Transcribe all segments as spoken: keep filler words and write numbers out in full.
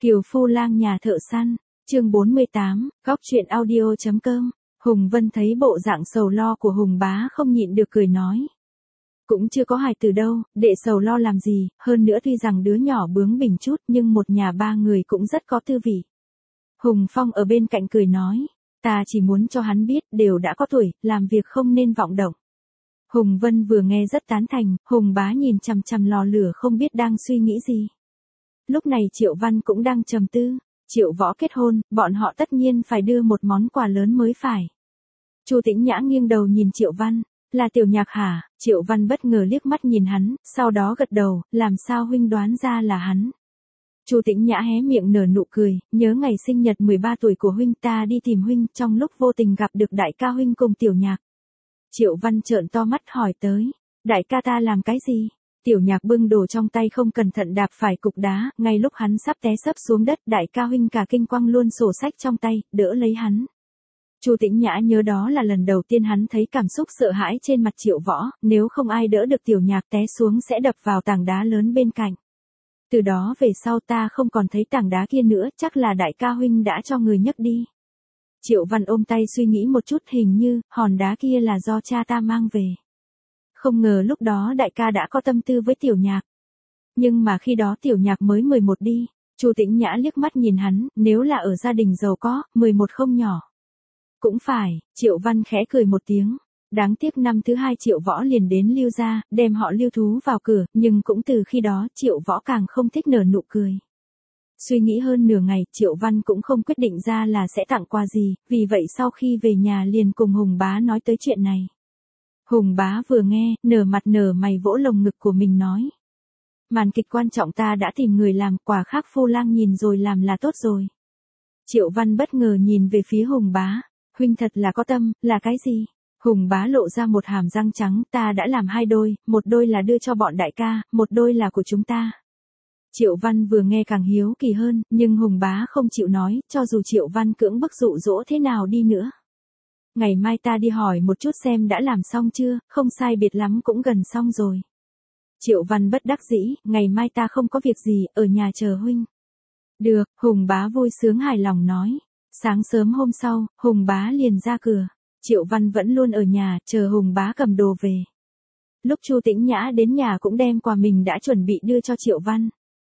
Kiều Phu Lang nhà thợ săn, chương bốn mươi tám, góc truyện audio.com. Hùng Vân thấy bộ dạng sầu lo của Hùng Bá không nhịn được cười nói. Cũng chưa có hài từ đâu, đệ sầu lo làm gì, hơn nữa tuy rằng đứa nhỏ bướng bỉnh chút nhưng một nhà ba người cũng rất có tư vị. Hùng Phong ở bên cạnh cười nói, ta chỉ muốn cho hắn biết đều đã có tuổi, làm việc không nên vọng động. Hùng Vân vừa nghe rất tán thành, Hùng Bá nhìn chằm chằm lò lửa không biết đang suy nghĩ gì. Lúc này Triệu Văn cũng đang trầm tư, Triệu Võ kết hôn, bọn họ tất nhiên phải đưa một món quà lớn mới phải. Chu Tĩnh Nhã nghiêng đầu nhìn Triệu Văn, là Tiểu Nhạc hả? Triệu Văn bất ngờ liếc mắt nhìn hắn, sau đó gật đầu, làm sao huynh đoán ra là hắn? Chu Tĩnh Nhã hé miệng nở nụ cười, nhớ ngày sinh nhật mười ba tuổi của huynh, ta đi tìm huynh, trong lúc vô tình gặp được đại ca huynh cùng Tiểu Nhạc. Triệu Văn trợn to mắt hỏi tới, đại ca ta làm cái gì? Tiểu Nhạc bưng đồ trong tay không cẩn thận đạp phải cục đá, ngay lúc hắn sắp té sấp xuống đất, đại ca huynh cả kinh quăng luôn sổ sách trong tay, đỡ lấy hắn. Chu Tĩnh Nhã nhớ đó là lần đầu tiên hắn thấy cảm xúc sợ hãi trên mặt Triệu Võ, nếu không ai đỡ được Tiểu Nhạc té xuống sẽ đập vào tảng đá lớn bên cạnh. Từ đó về sau ta không còn thấy tảng đá kia nữa, chắc là đại ca huynh đã cho người nhấc đi. Triệu Văn ôm tay suy nghĩ một chút, hình như hòn đá kia là do cha ta mang về. Không ngờ lúc đó đại ca đã có tâm tư với Tiểu Nhạc. Nhưng mà khi đó Tiểu Nhạc mới mười một đi. Chu Tĩnh Nhã liếc mắt nhìn hắn, nếu là ở gia đình giàu có, mười một không nhỏ. Cũng phải, Triệu Văn khẽ cười một tiếng. Đáng tiếc năm thứ hai Triệu Võ liền đến Lưu gia, đem họ Lưu Thú vào cửa, nhưng cũng từ khi đó Triệu Võ càng không thích nở nụ cười. Suy nghĩ hơn nửa ngày, Triệu Văn cũng không quyết định ra là sẽ tặng quà gì, vì vậy sau khi về nhà liền cùng Hùng Bá nói tới chuyện này. Hùng Bá vừa nghe, nở mặt nở mày vỗ lồng ngực của mình nói. Màn kịch quan trọng ta đã tìm người làm, quả khác Phu Lang nhìn rồi làm là tốt rồi. Triệu Văn bất ngờ nhìn về phía Hùng Bá, huynh thật là có tâm, là cái gì? Hùng Bá lộ ra một hàm răng trắng, ta đã làm hai đôi, một đôi là đưa cho bọn đại ca, một đôi là của chúng ta. Triệu Văn vừa nghe càng hiếu kỳ hơn, nhưng Hùng Bá không chịu nói, cho dù Triệu Văn cưỡng bức dụ dỗ thế nào đi nữa. Ngày mai ta đi hỏi một chút xem đã làm xong chưa, không sai biệt lắm cũng gần xong rồi. Triệu Văn bất đắc dĩ, ngày mai ta không có việc gì, ở nhà chờ huynh. Được, Hùng Bá vui sướng hài lòng nói. Sáng sớm hôm sau, Hùng Bá liền ra cửa. Triệu Văn vẫn luôn ở nhà, chờ Hùng Bá cầm đồ về. Lúc Chu Tĩnh Nhã đến nhà cũng đem quà mình đã chuẩn bị đưa cho Triệu Văn.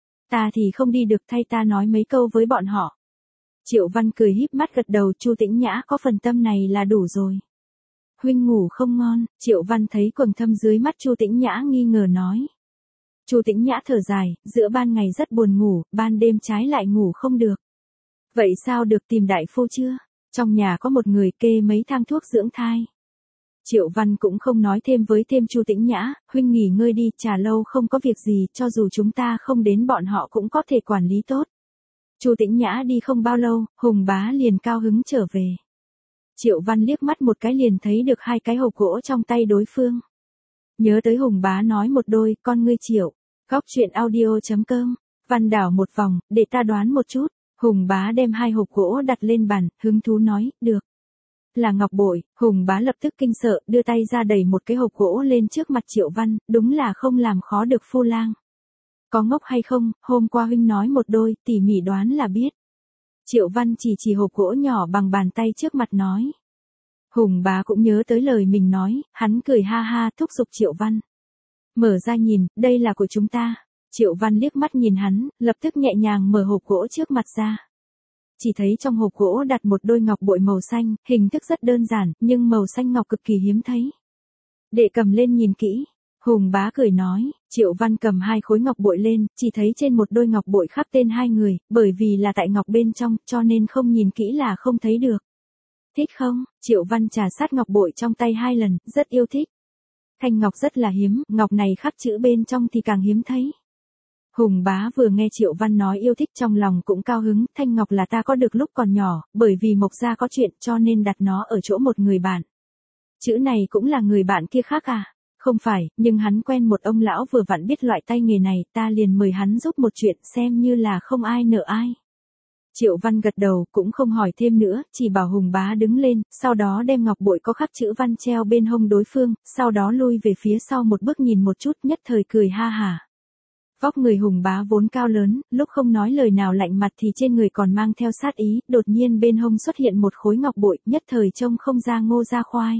Ta thì không đi được, thay ta nói mấy câu với bọn họ. Triệu Văn cười híp mắt gật đầu, Chu Tĩnh Nhã có phần tâm này là đủ rồi. Huynh ngủ không ngon? Triệu Văn thấy quầng thâm dưới mắt Chu Tĩnh Nhã nghi ngờ nói. Chu Tĩnh Nhã thở dài, giữa ban ngày rất buồn ngủ, ban đêm trái lại ngủ không được. Vậy sao được, tìm đại phu chưa? Trong nhà có một người kê mấy thang thuốc dưỡng thai. Triệu Văn cũng không nói thêm với thêm Chu Tĩnh Nhã, huynh nghỉ ngơi đi, trà lâu không có việc gì, cho dù chúng ta không đến bọn họ cũng có thể quản lý tốt. Chu Tĩnh Nhã đi không bao lâu, Hùng Bá liền cao hứng trở về. Triệu Văn liếc mắt một cái liền thấy được hai cái hộp gỗ trong tay đối phương. Nhớ tới Hùng Bá nói một đôi, con ngươi Triệu. Góc truyện audio.com. Văn đảo một vòng, để ta đoán một chút. Hùng Bá đem hai hộp gỗ đặt lên bàn, hứng thú nói, được. Là ngọc bội. Hùng Bá lập tức kinh sợ, đưa tay ra đẩy một cái hộp gỗ lên trước mặt Triệu Văn, đúng là không làm khó được Phu Lang. Có ngốc hay không, hôm qua huynh nói một đôi, tỉ mỉ đoán là biết. Triệu Văn chỉ chỉ hộp gỗ nhỏ bằng bàn tay trước mặt nói. Hùng Bá cũng nhớ tới lời mình nói, hắn cười ha ha thúc giục Triệu Văn. Mở ra nhìn, đây là của chúng ta. Triệu Văn liếc mắt nhìn hắn, lập tức nhẹ nhàng mở hộp gỗ trước mặt ra. Chỉ thấy trong hộp gỗ đặt một đôi ngọc bội màu xanh, hình thức rất đơn giản, nhưng màu xanh ngọc cực kỳ hiếm thấy. Đệ cầm lên nhìn kỹ. Hùng Bá cười nói, Triệu Văn cầm hai khối ngọc bội lên, chỉ thấy trên một đôi ngọc bội khắc tên hai người, bởi vì là tại ngọc bên trong, cho nên không nhìn kỹ là không thấy được. Thích không? Triệu Văn trà sát ngọc bội trong tay hai lần, rất yêu thích. Thanh ngọc rất là hiếm, ngọc này khắc chữ bên trong thì càng hiếm thấy. Hùng Bá vừa nghe Triệu Văn nói yêu thích trong lòng cũng cao hứng, thanh ngọc là ta có được lúc còn nhỏ, bởi vì Mộc gia có chuyện cho nên đặt nó ở chỗ một người bạn. Chữ này cũng là người bạn kia khác à? Không phải, nhưng hắn quen một ông lão vừa vặn biết loại tay nghề này, ta liền mời hắn giúp một chuyện xem như là không ai nợ ai. Triệu Văn gật đầu, cũng không hỏi thêm nữa, chỉ bảo Hùng Bá đứng lên, sau đó đem ngọc bội có khắc chữ văn treo bên hông đối phương, sau đó lui về phía sau một bước nhìn một chút, nhất thời cười ha hả. Vóc người Hùng Bá vốn cao lớn, lúc không nói lời nào lạnh mặt thì trên người còn mang theo sát ý, đột nhiên bên hông xuất hiện một khối ngọc bội, nhất thời trông không ra ngô ra khoai.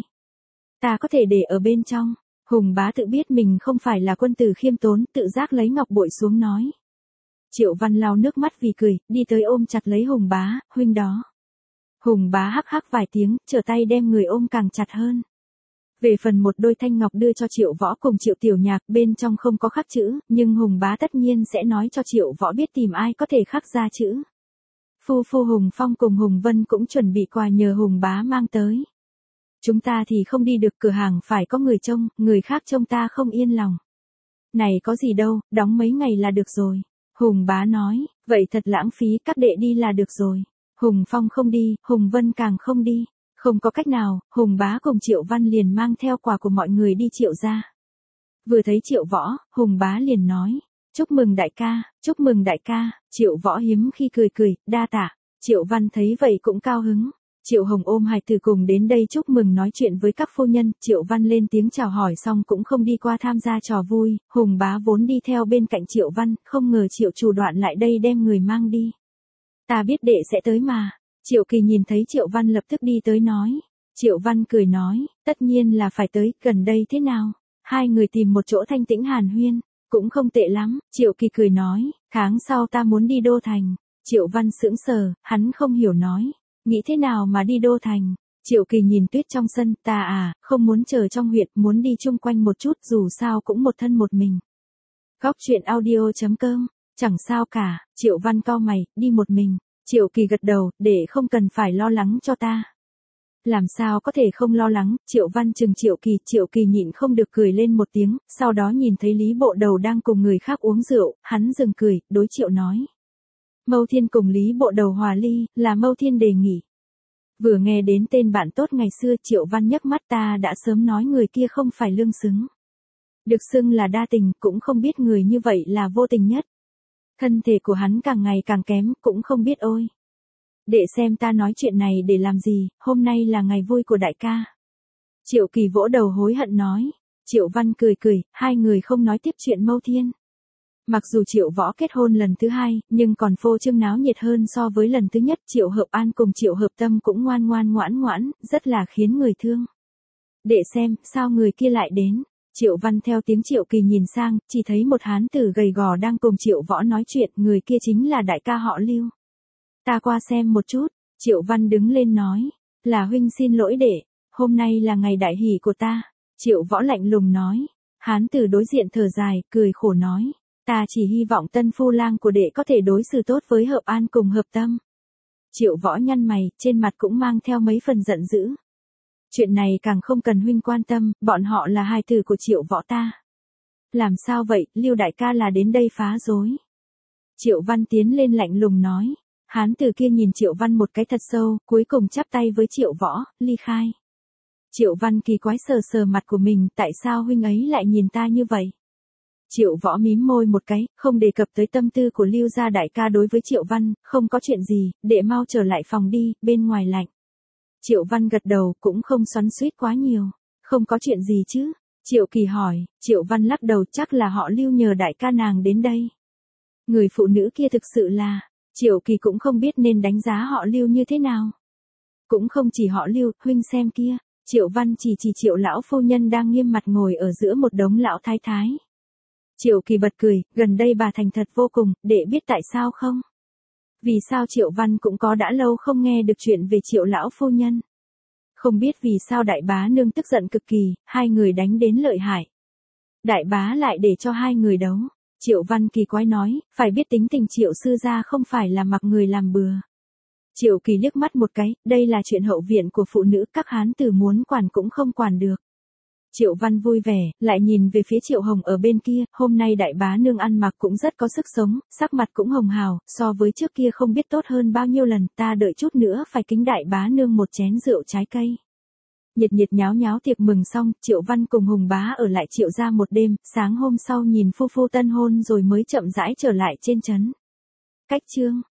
Ta có thể để ở bên trong. Hùng Bá tự biết mình không phải là quân tử khiêm tốn, tự giác lấy ngọc bội xuống nói. Triệu Văn lau nước mắt vì cười, đi tới ôm chặt lấy Hùng Bá, huynh đó. Hùng Bá hắc hắc vài tiếng, trở tay đem người ôm càng chặt hơn. Về phần một đôi thanh ngọc đưa cho Triệu Võ cùng Triệu Tiểu Nhạc, bên trong không có khắc chữ, nhưng Hùng Bá tất nhiên sẽ nói cho Triệu Võ biết tìm ai có thể khắc ra chữ. Phu phu Hùng Phong cùng Hùng Vân cũng chuẩn bị quà nhờ Hùng Bá mang tới. Chúng ta thì không đi được, cửa hàng phải có người trông, người khác trông ta không yên lòng. Này có gì đâu, đóng mấy ngày là được rồi. Hùng Bá nói, vậy thật lãng phí, các đệ đi là được rồi. Hùng Phong không đi, Hùng Vân càng không đi. Không có cách nào, Hùng Bá cùng Triệu Văn liền mang theo quà của mọi người đi Triệu gia. Vừa thấy Triệu Võ, Hùng Bá liền nói, chúc mừng đại ca, chúc mừng đại ca. Triệu Võ hiếm khi cười cười, đa tạ. Triệu Văn thấy vậy cũng cao hứng. Triệu Hồng ôm hài tử cùng đến đây chúc mừng nói chuyện với các phu nhân, Triệu Văn lên tiếng chào hỏi xong cũng không đi qua tham gia trò vui, Hùng Bá vốn đi theo bên cạnh Triệu Văn, không ngờ Triệu Chủ Đoạn lại đây đem người mang đi. Ta biết đệ sẽ tới mà. Triệu Kỳ nhìn thấy Triệu Văn lập tức đi tới nói. Triệu Văn cười nói, tất nhiên là phải tới, gần đây thế nào? Hai người tìm một chỗ thanh tĩnh hàn huyên, cũng không tệ lắm. Triệu Kỳ cười nói, tháng sau ta muốn đi Đô Thành. Triệu Văn sững sờ, hắn không hiểu nói. Nghĩ thế nào mà đi Đô Thành? Triệu Kỳ nhìn tuyết trong sân, ta à, không muốn chờ trong huyện, muốn đi chung quanh một chút, dù sao cũng một thân một mình. Góc truyện audio chấm com, chẳng sao cả. Triệu Văn cau mày, đi một mình. Triệu Kỳ gật đầu, để không cần phải lo lắng cho ta. Làm sao có thể không lo lắng? Triệu Văn chừng Triệu Kỳ, Triệu Kỳ nhịn không được cười lên một tiếng, sau đó nhìn thấy Lý Bộ Đầu đang cùng người khác uống rượu, hắn dừng cười, đối Triệu nói. Mâu Thiên cùng Lý Bộ Đầu hòa ly, là Mâu Thiên đề nghị. Vừa nghe đến tên bạn tốt ngày xưa, Triệu Văn nhấc mắt, ta đã sớm nói người kia không phải lương xứng. Được xưng là đa tình, cũng không biết người như vậy là vô tình nhất. Thân thể của hắn càng ngày càng kém, cũng không biết ôi. Để xem ta nói chuyện này để làm gì, hôm nay là ngày vui của đại ca. Triệu Kỳ vỗ đầu hối hận nói. Triệu Văn cười cười, hai người không nói tiếp chuyện Mâu Thiên. Mặc dù Triệu Võ kết hôn lần thứ hai, nhưng còn phô trương náo nhiệt hơn so với lần thứ nhất. Triệu Hợp An cùng Triệu Hợp Tâm cũng ngoan ngoan ngoãn ngoãn, rất là khiến người thương. Để xem, sao người kia lại đến. Triệu Văn theo tiếng Triệu Kỳ nhìn sang, chỉ thấy một hán tử gầy gò đang cùng Triệu Võ nói chuyện, người kia chính là đại ca họ Lưu. Ta qua xem một chút. Triệu Văn đứng lên nói, là huynh xin lỗi đệ, hôm nay là ngày đại hỷ của ta. Triệu Võ lạnh lùng nói, hán tử đối diện thở dài, cười khổ nói, ta chỉ hy vọng tân phu lang của đệ có thể đối xử tốt với Hợp An cùng Hợp Tâm. Triệu Võ nhăn mày, trên mặt cũng mang theo mấy phần giận dữ. Chuyện này càng không cần huynh quan tâm, bọn họ là hài tử của Triệu Võ ta. Làm sao vậy, Lưu đại ca là đến đây phá rối. Triệu Văn tiến lên lạnh lùng nói. Hán tử kia nhìn Triệu Văn một cái thật sâu, cuối cùng chắp tay với Triệu Võ, ly khai. Triệu Văn kỳ quái sờ sờ mặt của mình, tại sao huynh ấy lại nhìn ta như vậy? Triệu Võ mím môi một cái, không đề cập tới tâm tư của Lưu gia đại ca đối với Triệu Văn, không có chuyện gì, đệ mau trở lại phòng đi, bên ngoài lạnh. Triệu Văn gật đầu, cũng không xoắn xuýt quá nhiều. Không có chuyện gì chứ? Triệu Kỳ hỏi. Triệu Văn lắc đầu, chắc là họ Lưu nhờ đại ca nàng đến đây. Người phụ nữ kia thực sự là, Triệu Kỳ cũng không biết nên đánh giá họ Lưu như thế nào. Cũng không chỉ họ Lưu, huynh xem kia. Triệu Văn chỉ chỉ Triệu lão phu nhân đang nghiêm mặt ngồi ở giữa một đống lão thái thái. Triệu Kỳ bật cười, gần đây bà thành thật vô cùng, đệ biết tại sao không? Vì sao Triệu Văn cũng có đã lâu không nghe được chuyện về Triệu lão phu nhân? Không biết vì sao đại bá nương tức giận cực kỳ, hai người đánh đến lợi hại. Đại bá lại để cho hai người đấu. Triệu Văn kỳ quái nói, phải biết tính tình Triệu sư gia không phải là mặc người làm bừa. Triệu Kỳ liếc mắt một cái, đây là chuyện hậu viện của phụ nữ, các hán tử muốn quản cũng không quản được. Triệu Văn vui vẻ, lại nhìn về phía Triệu Hồng ở bên kia, hôm nay đại bá nương ăn mặc cũng rất có sức sống, sắc mặt cũng hồng hào, so với trước kia không biết tốt hơn bao nhiêu lần, ta đợi chút nữa phải kính đại bá nương một chén rượu trái cây. Nhiệt nhiệt nháo nháo tiệc mừng xong, Triệu Văn cùng Hùng Bá ở lại Triệu gia một đêm, sáng hôm sau nhìn phu phu tân hôn rồi mới chậm rãi trở lại trên trấn. Cách chương